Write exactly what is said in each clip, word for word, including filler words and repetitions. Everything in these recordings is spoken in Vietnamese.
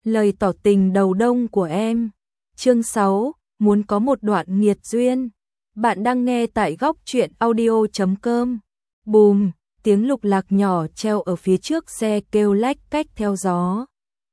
Lời tỏ tình đầu đông của em. Chương sáu, muốn có một đoạn nghiệt duyên. Bạn đang nghe tại góc truyện audio chấm com. Bùm, tiếng lục lạc nhỏ treo ở phía trước xe kêu lách cách theo gió.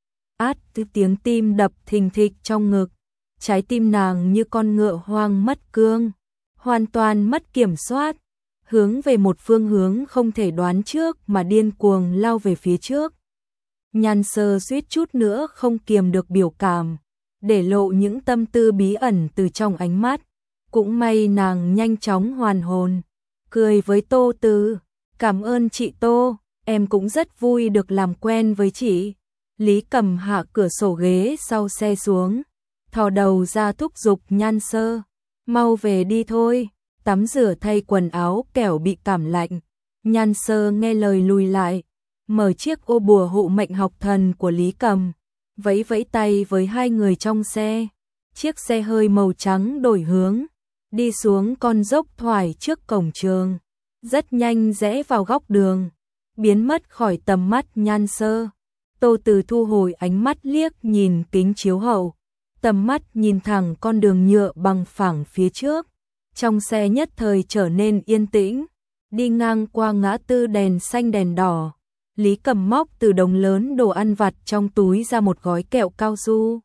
Át tiếng tim đập thình thịch trong ngực. Trái tim nàng như con ngựa hoang mất cương, hoàn toàn mất kiểm soát, hướng về một phương hướng không thể đoán trước mà điên cuồng lao về phía trước. Nhan Sơ suýt chút nữa không kiềm được biểu cảm, để lộ những tâm tư bí ẩn từ trong ánh mắt. Cũng may nàng nhanh chóng hoàn hồn, cười với Tô Từ, cảm ơn chị Tô, em cũng rất vui được làm quen với chị. Lý Cầm hạ cửa sổ ghế sau xe xuống, thò đầu ra thúc giục Nhan Sơ, mau về đi thôi, tắm rửa thay quần áo kẻo bị cảm lạnh. Nhan Sơ nghe lời lùi lại, mở chiếc ô bùa hộ mệnh học thần của Lý Cầm, vẫy vẫy tay với hai người trong xe. Chiếc xe hơi màu trắng đổi hướng, đi xuống con dốc thoải trước cổng trường, rất nhanh rẽ vào góc đường, biến mất khỏi tầm mắt Nhan Sơ. Tô Từ thu hồi ánh mắt liếc nhìn kính chiếu hậu, tầm mắt nhìn thẳng con đường nhựa bằng phẳng phía trước. Trong xe nhất thời trở nên yên tĩnh, đi ngang qua ngã tư đèn xanh đèn đỏ. Lý Cầm móc từ đống lớn đồ ăn vặt trong túi ra một gói kẹo cao su,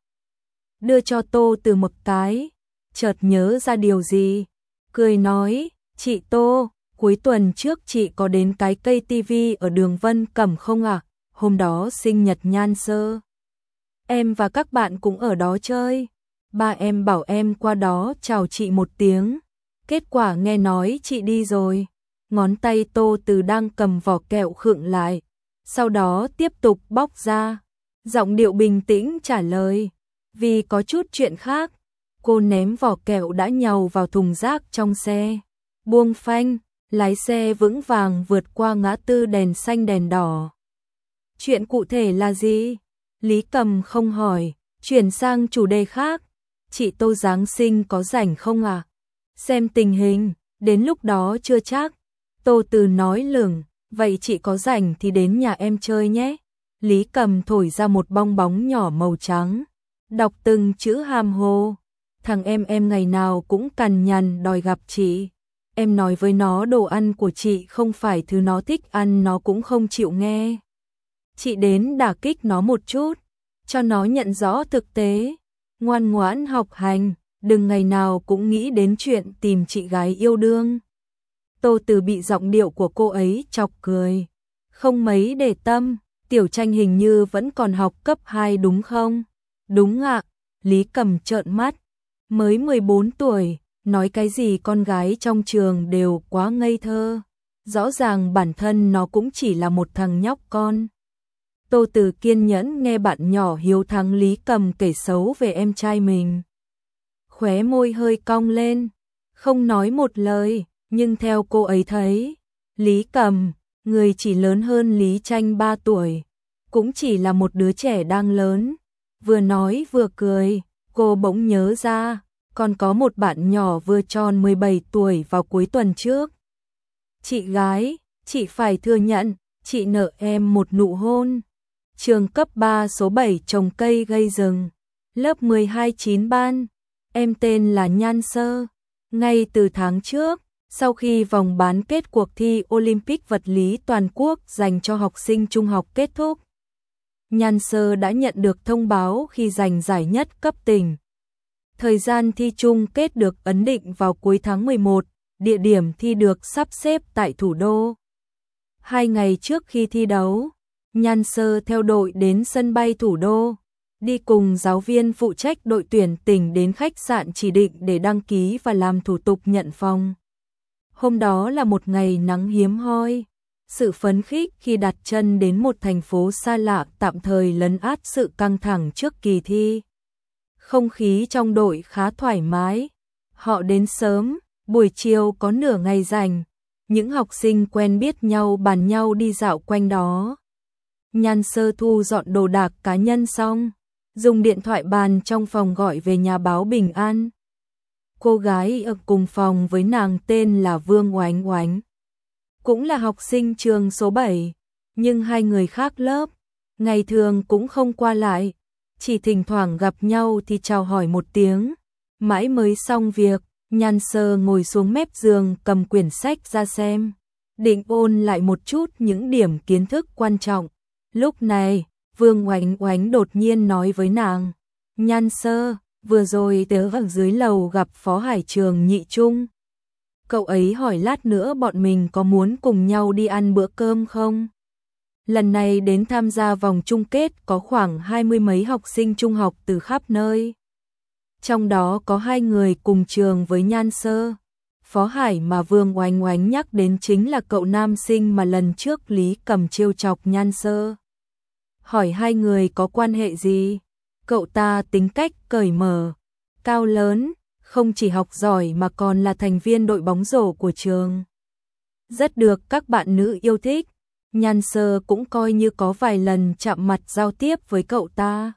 đưa cho Tô Từ một cái, chợt nhớ ra điều gì, cười nói, chị Tô, cuối tuần trước chị có đến cái cây tivi ở đường Vân Cẩm không ạ? À? Hôm đó sinh nhật Nhan Sơ, em và các bạn cũng ở đó chơi, ba em bảo em qua đó chào chị một tiếng, kết quả nghe nói chị đi rồi. Ngón tay Tô Từ đang cầm vỏ kẹo khựng lại, sau đó tiếp tục bóc ra, giọng điệu bình tĩnh trả lời, vì có chút chuyện khác. Cô ném vỏ kẹo đã nhàu vào thùng rác trong xe, buông phanh, lái xe vững vàng vượt qua ngã tư đèn xanh đèn đỏ. Chuyện cụ thể là gì? Lý Cầm không hỏi, chuyển sang chủ đề khác. Chị Tô Giáng sinh có rảnh không à? Xem tình hình, đến lúc đó chưa chắc. Tô Từ nói lửng, vậy chị có rảnh thì đến nhà em chơi nhé. Lý Cầm thổi ra một bong bóng nhỏ màu trắng, đọc từng chữ hàm hồ. Thằng em em ngày nào cũng cằn nhằn đòi gặp chị. Em nói với nó đồ ăn của chị không phải thứ nó thích ăn, nó cũng không chịu nghe. Chị đến đả kích nó một chút, cho nó nhận rõ thực tế, ngoan ngoãn học hành, đừng ngày nào cũng nghĩ đến chuyện tìm chị gái yêu đương. Tô Từ bị giọng điệu của cô ấy chọc cười, không mấy để tâm. Tiểu Tranh hình như vẫn còn học cấp hai đúng không? Đúng ạ. Lý Cầm trợn mắt, mới mười bốn tuổi, nói cái gì con gái trong trường đều quá ngây thơ, rõ ràng bản thân nó cũng chỉ là một thằng nhóc con. Tô Từ kiên nhẫn nghe bạn nhỏ hiếu thắng Lý Cầm kể xấu về em trai mình, khóe môi hơi cong lên, không nói một lời, nhưng theo cô ấy thấy, Lý Cầm, người chỉ lớn hơn Lý Tranh ba tuổi, cũng chỉ là một đứa trẻ đang lớn. Vừa nói vừa cười, cô bỗng nhớ ra, còn có một bạn nhỏ vừa tròn mười bảy tuổi vào cuối tuần trước. Chị gái, chị phải thừa nhận, chị nợ em một nụ hôn. Trường cấp ba số bảy trồng cây gây rừng, lớp mười hai chín ban, em tên là Nhan Sơ. Ngay từ tháng trước, sau khi vòng bán kết cuộc thi Olympic vật lý toàn quốc dành cho học sinh trung học kết thúc, Nhan Sơ đã nhận được thông báo khi giành giải nhất cấp tỉnh. Thời gian thi chung kết được ấn định vào cuối tháng mười một, địa điểm thi được sắp xếp tại thủ đô. Hai ngày trước khi thi đấu, Nhan Sơ theo đội đến sân bay thủ đô, đi cùng giáo viên phụ trách đội tuyển tỉnh đến khách sạn chỉ định để đăng ký và làm thủ tục nhận phòng. Hôm đó là một ngày nắng hiếm hoi, sự phấn khích khi đặt chân đến một thành phố xa lạ tạm thời lấn át sự căng thẳng trước kỳ thi. Không khí trong đội khá thoải mái, họ đến sớm, buổi chiều có nửa ngày rảnh, những học sinh quen biết nhau bàn nhau đi dạo quanh đó. Nhan Sơ thu dọn đồ đạc cá nhân xong, dùng điện thoại bàn trong phòng gọi về nhà báo bình an. Cô gái ở cùng phòng với nàng tên là Vương Oánh Oánh, cũng là học sinh trường số bảy, nhưng hai người khác lớp, ngày thường cũng không qua lại. chỉ thỉnh thoảng gặp nhau thì chào hỏi một tiếng, mãi mới xong việc. Nhan Sơ ngồi xuống mép giường cầm quyển sách ra xem, định ôn lại một chút những điểm kiến thức quan trọng. Lúc này, Vương Oánh Oánh đột nhiên nói với nàng, Nhan Sơ, vừa rồi tớ ở dưới lầu gặp Phó Hải Trường Nhị Trung. Cậu ấy hỏi lát nữa bọn mình có muốn cùng nhau đi ăn bữa cơm không? Lần này đến tham gia vòng chung kết có khoảng hai mươi mấy học sinh trung học từ khắp nơi. Trong đó có hai người cùng trường với Nhan Sơ. Phó Hải mà Vương Oánh Oánh nhắc đến chính là cậu nam sinh mà lần trước Lý Cầm trêu chọc Nhan Sơ. Hỏi hai người có quan hệ gì? Cậu ta tính cách cởi mở, cao lớn, không chỉ học giỏi mà còn là thành viên đội bóng rổ của trường. Rất được các bạn nữ yêu thích. Nhan Sơ cũng coi như có vài lần chạm mặt giao tiếp với cậu ta.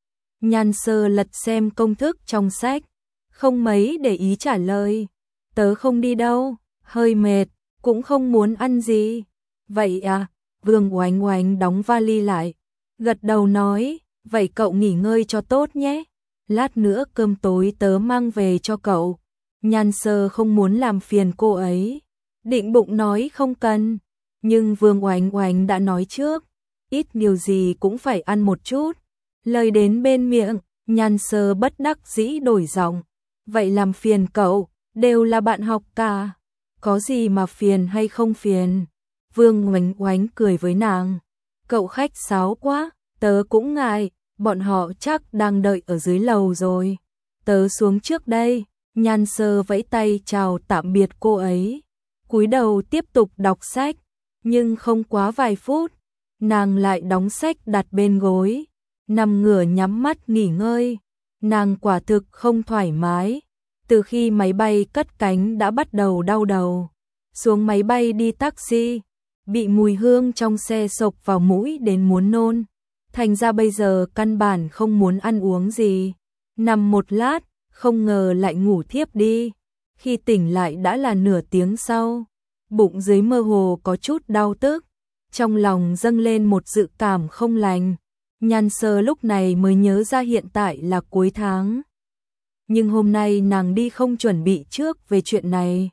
Nhan Sơ lật xem công thức trong sách, không mấy để ý trả lời. Tớ không đi đâu, hơi mệt, cũng không muốn ăn gì. Vậy à, Vương Oánh Oánh đóng vali lại, gật đầu nói, vậy cậu nghỉ ngơi cho tốt nhé. Lát nữa cơm tối tớ mang về cho cậu. Nhan Sơ không muốn làm phiền cô ấy, định bụng nói không cần. Nhưng Vương Oánh Oánh đã nói trước, ít điều gì cũng phải ăn một chút. Lời đến bên miệng, Nhan Sơ bất đắc dĩ đổi giọng. Vậy làm phiền cậu, đều là bạn học cả. Có gì mà phiền hay không phiền? Vương Oánh Oánh cười với nàng. Cậu khách sáo quá, tớ cũng ngại, bọn họ chắc đang đợi ở dưới lầu rồi. Tớ xuống trước đây. Nhan Sơ vẫy tay chào tạm biệt cô ấy, cúi đầu tiếp tục đọc sách. Nhưng không quá vài phút, nàng lại đóng sách đặt bên gối, nằm ngửa nhắm mắt nghỉ ngơi. Nàng quả thực không thoải mái. Từ khi máy bay cất cánh đã bắt đầu đau đầu. Xuống máy bay đi taxi, bị mùi hương trong xe xộc vào mũi đến muốn nôn. Thành ra bây giờ căn bản không muốn ăn uống gì. Nằm một lát, không ngờ lại ngủ thiếp đi. Khi tỉnh lại đã là nửa tiếng sau. Bụng dưới mơ hồ có chút đau tức, trong lòng dâng lên một dự cảm không lành. Nhan Sơ lúc này mới nhớ ra hiện tại là cuối tháng. Nhưng hôm nay nàng đi không chuẩn bị trước về chuyện này.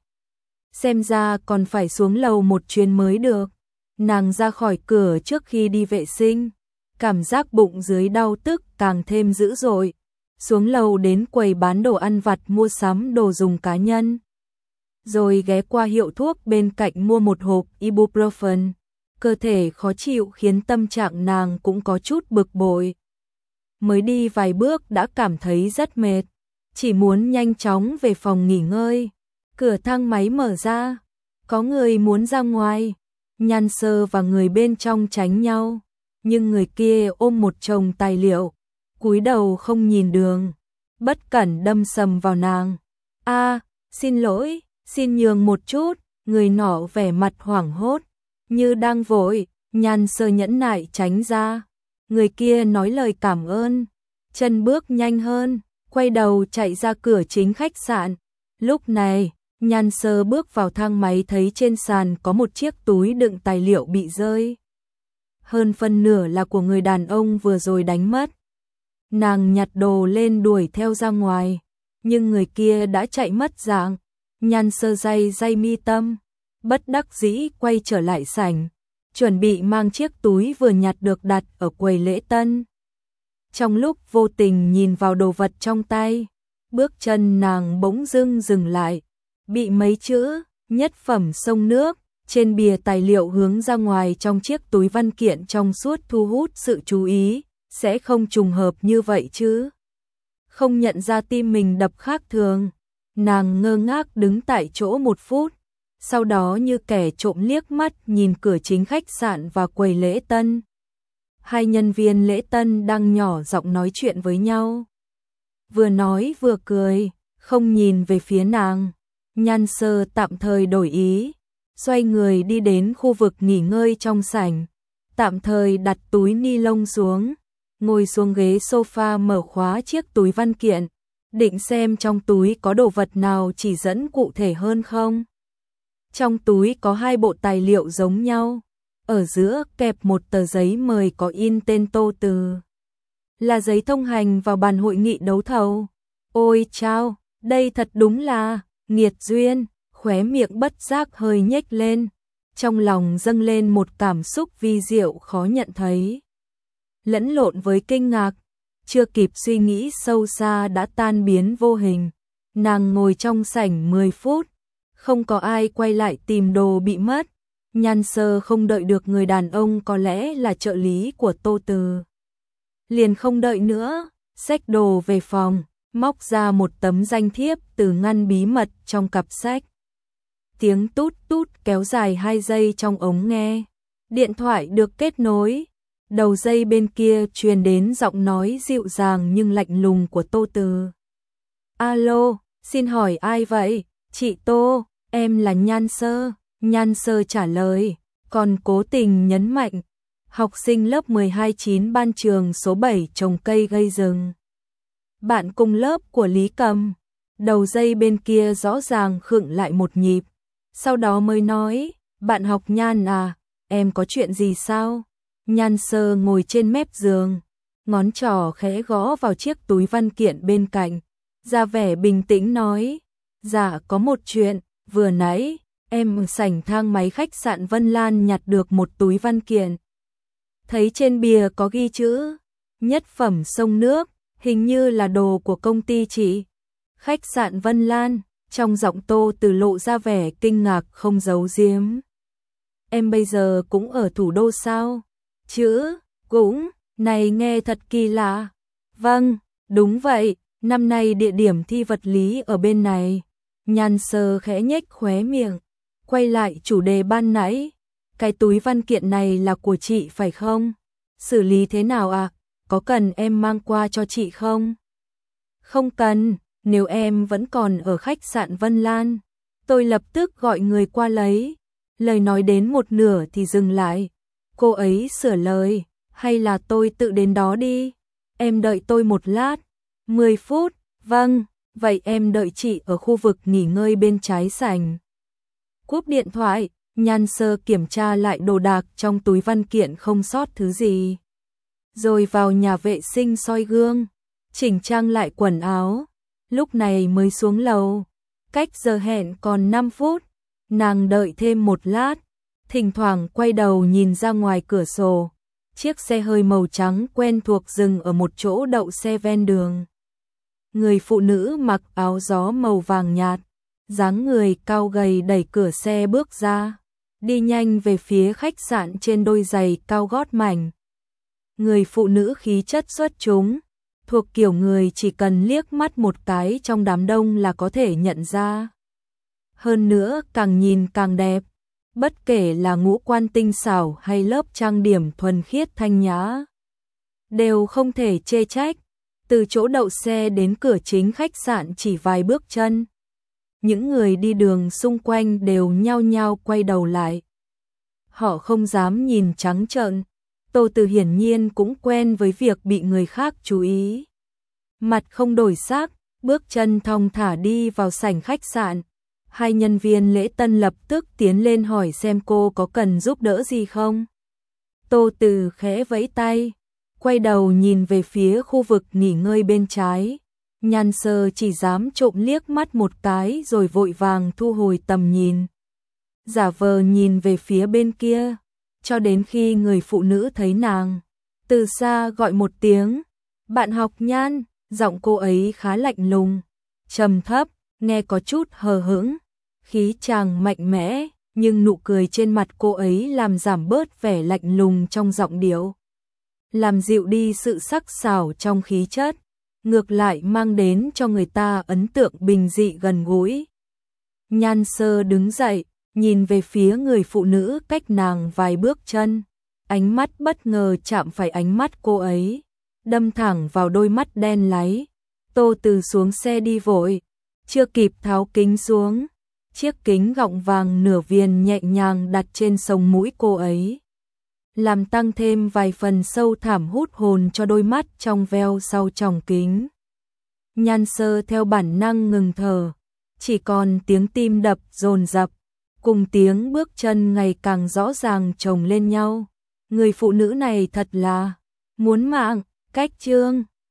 Xem ra còn phải xuống lầu một chuyến mới được. Nàng ra khỏi cửa trước khi đi vệ sinh, cảm giác bụng dưới đau tức càng thêm dữ dội. Xuống lầu đến quầy bán đồ ăn vặt mua sắm đồ dùng cá nhân. Rồi ghé qua hiệu thuốc bên cạnh mua một hộp ibuprofen. Cơ thể khó chịu khiến tâm trạng nàng cũng có chút bực bội. Mới đi vài bước đã cảm thấy rất mệt, chỉ muốn nhanh chóng về phòng nghỉ ngơi. Cửa thang máy mở ra, có người muốn ra ngoài. Nhan Sơ và người bên trong tránh nhau, nhưng người kia ôm một chồng tài liệu, cúi đầu không nhìn đường, bất cẩn đâm sầm vào nàng. A, xin lỗi. Xin nhường một chút. Người nọ vẻ mặt hoảng hốt, như đang vội. Nhan Sơ nhẫn nại tránh ra. Người kia nói lời cảm ơn, chân bước nhanh hơn, quay đầu chạy ra cửa chính khách sạn. Lúc này, Nhan Sơ bước vào thang máy thấy trên sàn có một chiếc túi đựng tài liệu bị rơi. Hơn phân nửa là của người đàn ông vừa rồi đánh mất. Nàng nhặt đồ lên đuổi theo ra ngoài, nhưng người kia đã chạy mất dạng. Nhan Sơ day day mi tâm, bất đắc dĩ quay trở lại sảnh, chuẩn bị mang chiếc túi vừa nhặt được đặt ở quầy lễ tân. Trong lúc vô tình nhìn vào đồ vật trong tay, bước chân nàng bỗng dưng dừng lại, bị mấy chữ nhất phẩm sông nước trên bìa tài liệu hướng ra ngoài trong chiếc túi văn kiện trong suốt thu hút sự chú ý. Sẽ không trùng hợp như vậy chứ? Không nhận ra tim mình đập khác thường. Nàng ngơ ngác đứng tại chỗ một phút, sau đó như kẻ trộm liếc mắt nhìn cửa chính khách sạn và quầy lễ tân. Hai nhân viên lễ tân đang nhỏ giọng nói chuyện với nhau. Vừa nói vừa cười, không nhìn về phía nàng. Nhan Sơ tạm thời đổi ý, xoay người đi đến khu vực nghỉ ngơi trong sảnh, tạm thời đặt túi ni lông xuống, ngồi xuống ghế sofa mở khóa chiếc túi văn kiện, định xem trong túi có đồ vật nào chỉ dẫn cụ thể hơn không. Trong túi có hai bộ tài liệu giống nhau, ở giữa kẹp một tờ giấy mời có in tên Tô Từ. là giấy thông hành vào bàn hội nghị đấu thầu. Ôi chao, đây thật đúng là nghiệt duyên, khóe miệng bất giác hơi nhếch lên, trong lòng dâng lên một cảm xúc vi diệu khó nhận thấy. Lẫn lộn với kinh ngạc, chưa kịp suy nghĩ sâu xa đã tan biến vô hình. Nàng ngồi trong sảnh mười phút, không có ai quay lại tìm đồ bị mất. Nhan Sơ không đợi được người đàn ông có lẽ là trợ lý của Tô Từ. Liền không đợi nữa, xách đồ về phòng, móc ra một tấm danh thiếp từ ngăn bí mật trong cặp sách. Tiếng tút tút kéo dài hai giây trong ống nghe. Điện thoại được kết nối. Đầu dây bên kia truyền đến giọng nói dịu dàng nhưng lạnh lùng của Tô Từ. Alo, xin hỏi ai vậy? Chị Tô, em là Nhan Sơ. Nhan Sơ trả lời, còn cố tình nhấn mạnh. Học sinh lớp mười hai chín ban trường số bảy trồng cây gây rừng. Bạn cùng lớp của Lý Cầm. Đầu dây bên kia rõ ràng khựng lại một nhịp. Sau đó mới nói, bạn học Nhan à, em có chuyện gì sao? Nhan Sơ ngồi trên mép giường, ngón trỏ khẽ gõ vào chiếc túi văn kiện bên cạnh, ra vẻ bình tĩnh nói, dạ có một chuyện, vừa nãy, em ở sảnh thang máy khách sạn Vân Lan nhặt được một túi văn kiện. Thấy trên bìa có ghi chữ, nhất phẩm sông nước, hình như là đồ của công ty chị. Khách sạn Vân Lan, trong giọng Tô Từ lộ ra vẻ kinh ngạc không giấu giếm. Em bây giờ cũng ở thủ đô sao? Chữ, cũng, này nghe thật kỳ lạ. Vâng, đúng vậy, năm nay địa điểm thi vật lý ở bên này. Nhan Sơ khẽ nhếch khóe miệng, quay lại chủ đề ban nãy. Cái túi văn kiện này là của chị phải không? Xử lý thế nào ạ? À? Có cần em mang qua cho chị không? Không cần, nếu em vẫn còn ở khách sạn Vân Lan, tôi lập tức gọi người qua lấy. Lời nói đến một nửa thì dừng lại. Cô ấy sửa lời, hay là tôi tự đến đó đi? Em đợi tôi một lát. mười phút, vâng, vậy em đợi chị ở khu vực nghỉ ngơi bên trái sảnh. Cúp điện thoại, Nhan Sơ kiểm tra lại đồ đạc trong túi văn kiện không sót thứ gì. Rồi vào nhà vệ sinh soi gương, chỉnh trang lại quần áo. Lúc này mới xuống lầu. Cách giờ hẹn còn năm phút. Nàng đợi thêm một lát, thỉnh thoảng quay đầu nhìn ra ngoài cửa sổ. Chiếc xe hơi màu trắng quen thuộc dừng ở một chỗ đậu xe ven đường. Người phụ nữ mặc áo gió màu vàng nhạt, dáng người cao gầy đẩy cửa xe bước ra, đi nhanh về phía khách sạn trên đôi giày cao gót mảnh. Người phụ nữ khí chất xuất chúng, thuộc kiểu người chỉ cần liếc mắt một cái trong đám đông là có thể nhận ra. Hơn nữa càng nhìn càng đẹp, bất kể là ngũ quan tinh xảo hay lớp trang điểm thuần khiết thanh nhã, đều không thể chê trách. Từ chỗ đậu xe đến cửa chính khách sạn chỉ vài bước chân. Những người đi đường xung quanh đều nhao nhao quay đầu lại. Họ không dám nhìn trắng trợn. Tô Từ hiển nhiên cũng quen với việc bị người khác chú ý. Mặt không đổi sắc, bước chân thong thả đi vào sảnh khách sạn. Hai nhân viên lễ tân lập tức tiến lên hỏi xem cô có cần giúp đỡ gì không. Tô Từ khẽ vẫy tay, quay đầu nhìn về phía khu vực nghỉ ngơi bên trái. Nhan Sơ chỉ dám trộm liếc mắt một cái rồi vội vàng thu hồi tầm nhìn. Giả vờ nhìn về phía bên kia, cho đến khi người phụ nữ thấy nàng, từ xa gọi một tiếng, bạn học Nhan. Giọng cô ấy khá lạnh lùng, trầm thấp, nghe có chút hờ hững, khí chàng mạnh mẽ, nhưng nụ cười trên mặt cô ấy làm giảm bớt vẻ lạnh lùng trong giọng điệu, làm dịu đi sự sắc sảo trong khí chất, ngược lại mang đến cho người ta ấn tượng bình dị gần gũi. Nhan Sơ đứng dậy, nhìn về phía người phụ nữ cách nàng vài bước chân, ánh mắt bất ngờ chạm phải ánh mắt cô ấy, đâm thẳng vào đôi mắt đen láy. Tô Từ xuống xe đi vội, chưa kịp tháo kính xuống, chiếc kính gọng vàng nửa viền nhẹ nhàng đặt trên sống mũi cô ấy, làm tăng thêm vài phần sâu thẳm hút hồn cho đôi mắt trong veo sau tròng kính. Nhan Sơ theo bản năng ngừng thở, chỉ còn tiếng tim đập dồn dập, cùng tiếng bước chân ngày càng rõ ràng chồng lên nhau. Người phụ nữ này thật là muốn mạng. cách chương